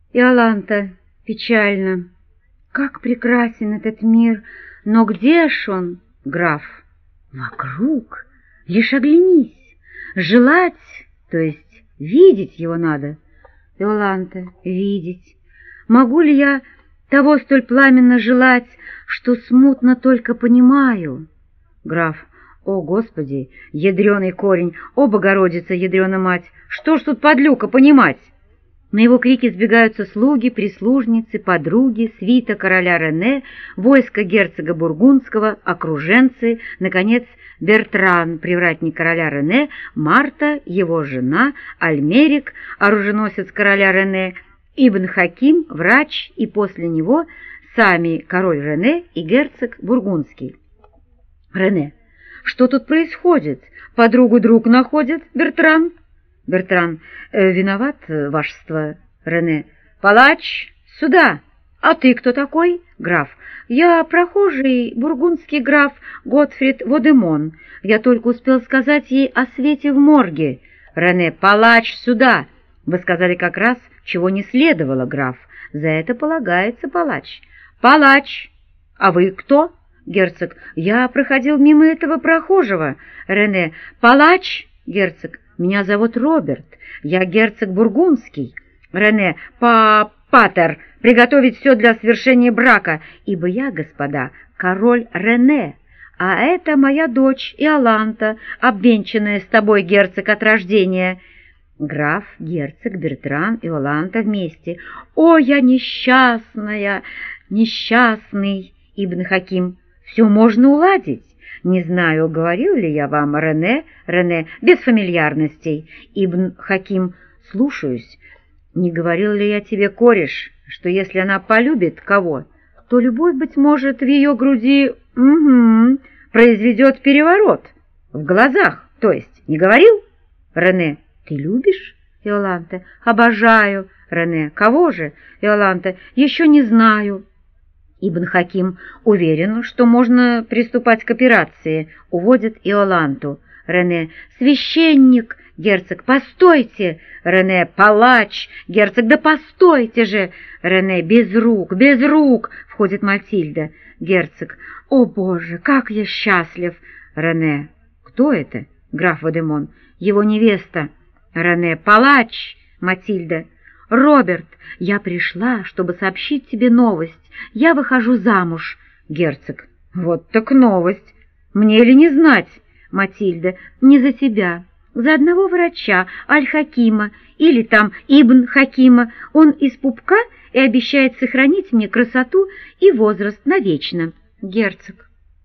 Иоланта печально. Как прекрасен этот мир, но где ж он, граф? Вокруг. Лишь оглянись. Желать, то есть видеть его надо. Иоланта, видеть. Могу ли я того столь пламенно желать, что смутно только понимаю? Граф. О, Господи, ядреный корень, о, Богородица, ядрена мать, что ж тут подлюка понимать? На его крики сбегаются слуги, прислужницы, подруги, свита короля Рене, войско герцога Бургундского, окруженцы, наконец, Бертран, привратник короля Рене, Марта, его жена, Альмерик, оруженосец короля Рене, Ибн Хаким, врач, и после него сами король Рене и герцог Бургундский. Рене. Что тут происходит? Подругу друг находит, Бертран? Бертран. Виноват, вашество. Рене. Палач, сюда. А ты кто такой? Граф. Я прохожий бургундский граф Готфрид Водемон. Я только успел сказать ей о свете в морге. Рене. Палач, сюда. Вы сказали как раз, чего не следовало, граф. За это полагается палач. Палач. А вы кто? Герцог. Я проходил мимо этого прохожего. Рене. Палач. Герцог. Меня зовут Роберт. Я герцог Бургундский. Рене. Патер. Приготовить все для свершения брака, ибо я, господа, король Рене, а это моя дочь Иоланта, обвенчанная с тобой, герцог, от рождения. Граф, герцог, Бертран, Иоланта вместе. О, я несчастная, несчастный, Ибн Хаким. Все можно уладить. Не знаю, говорил ли я вам, Рене, без фамильярностей. Ибн Хаким, слушаюсь. Не говорил ли я тебе, кореш, что если она полюбит кого, то любовь, быть может, в ее груди произведет переворот? В глазах, то есть, не говорил? Рене, ты любишь? Иоланта, обожаю. Рене, кого же? Иоланта, еще не знаю. Ибн Хаким уверен, что можно приступать к операции, уводит Иоланту. Рене, священник. Герцог, постойте. Рене, палач. Герцог, да постойте же. Рене, без рук, без рук. Входит Матильда. Герцог, о боже, как я счастлив. Рене, кто это? Граф Водемон, его невеста. Рене, палач. Матильда, Роберт, я пришла, чтобы сообщить тебе новость. Я выхожу замуж. Герцог, вот так новость. Мне ли не знать? Матильда, не за тебя. За одного врача, Аль-Хакима, или там Ибн Хакима. Он из пупка и обещает сохранить мне красоту и возраст навечно. Герцог,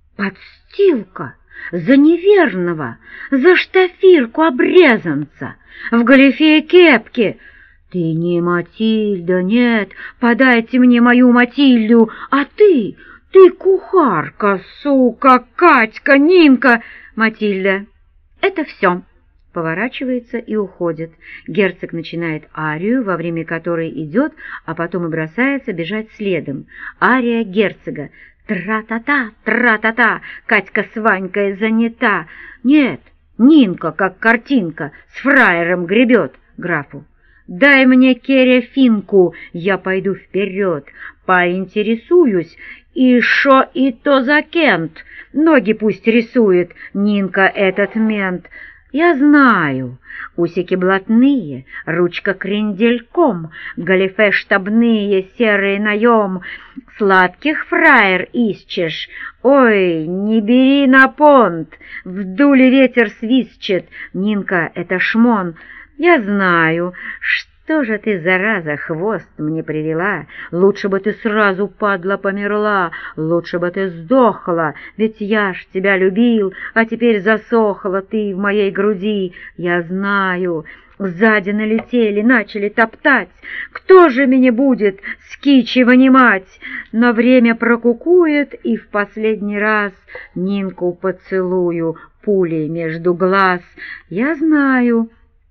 подстилка, за неверного, за штафирку обрезанца, в галифе и кепке. Ты не Матильда, нет, подайте мне мою Матильду, а ты кухарка, сука, Катька, Нинка. Матильда, это все. Поворачивается и уходит. Герцог начинает арию, во время которой идет, а потом и бросается бежать следом. Ария герцога. Тра-та-та, тра-та-та, Катька с Ванькой занята. Нет, Нинка, как картинка, с фраером гребет. Графу. Дай мне керефинку, я пойду вперед, поинтересуюсь, и шо и то за Кент. Ноги пусть рисует Нинка этот мент. Я знаю, усики блатные, ручка крендельком, галифе штабные, серый наем. Сладких фраер ищешь, ой, не бери на понт, в дуле ветер свистчет, Нинка, это шмон. Я знаю, что же ты, зараза, хвост мне привела, лучше бы ты сразу, падла, померла, лучше бы ты сдохла, ведь я ж тебя любил, а теперь засохла ты в моей груди. Я знаю, сзади налетели, начали топтать, кто же меня будет с кичи вынимать? Но время прокукует, и в последний раз Нинку поцелую пулей между глаз. Я знаю.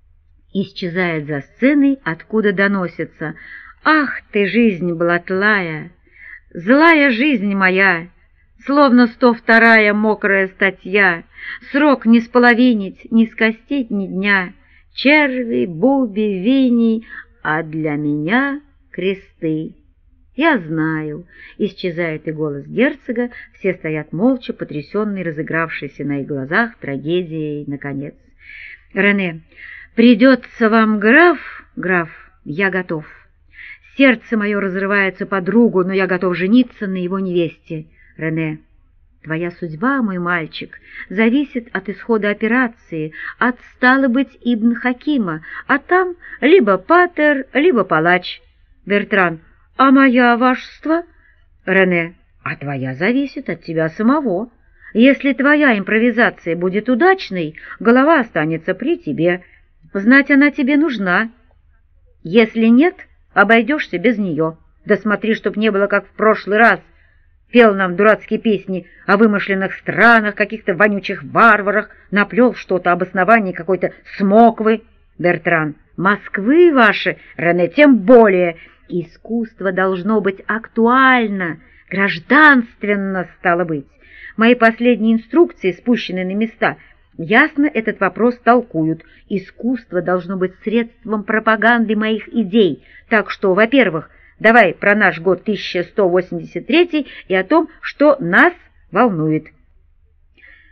Исчезает за сценой, откуда доносится: «Ах ты, жизнь блатлая, злая жизнь моя, словно 102-я мокрая статья, срок не споловинить, не скостить ни дня, черви, буби, виней, а для меня кресты. Я знаю. Исчезает и голос герцога, все стоят молча, потрясенные разыгравшейся на их глазах трагедией, наконец. Рене, придется вам, граф, я готов. Сердце мое разрывается по другу, но я готов жениться на его невесте. Рене, твоя судьба, мой мальчик, зависит от исхода операции, от, стало быть, Ибн Хакима, а там либо патер, либо палач. Бертран, а моя вашество? Рене, а твоя зависит от тебя самого. Если твоя импровизация будет удачной, голова останется при тебе. Знать она тебе нужна. Если нет, обойдешься без нее. Да смотри, чтоб не было, как в прошлый раз. Пел нам дурацкие песни о вымышленных странах, каких-то вонючих варварах, наплел что-то об основании какой-то смоквы. Бертран, Москвы ваши, Рене, тем более. Искусство должно быть актуально, гражданственно, стало быть. Мои последние инструкции, спущенные на места, ясно этот вопрос толкуют. Искусство должно быть средством пропаганды моих идей. Так что, во-первых, давай про наш год 1183 и о том, что нас волнует.